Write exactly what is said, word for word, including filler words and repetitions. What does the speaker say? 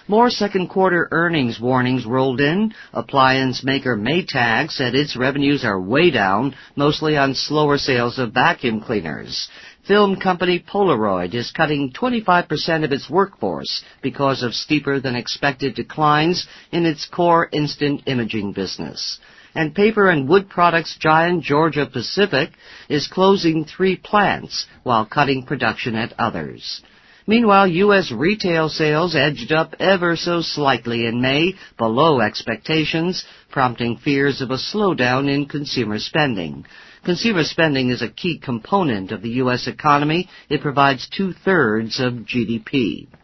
More second quarter earnings warnings rolled in. Appliance maker Maytag said its revenues are way down, mostly on slower sales of vacuum cleaners. Film company Polaroid is cutting twenty-five percent of its workforce because of steeper than expected declines in its core instant imaging business. And paper and wood products giant Georgia Pacific is closing three plants while cutting production at others. Meanwhile, U S retail sales edged up ever so slightly in May, below expectations, prompting fears of a slowdown in consumer spending. Consumer spending is a key component of the U S economy. It provides two-thirds of G D P.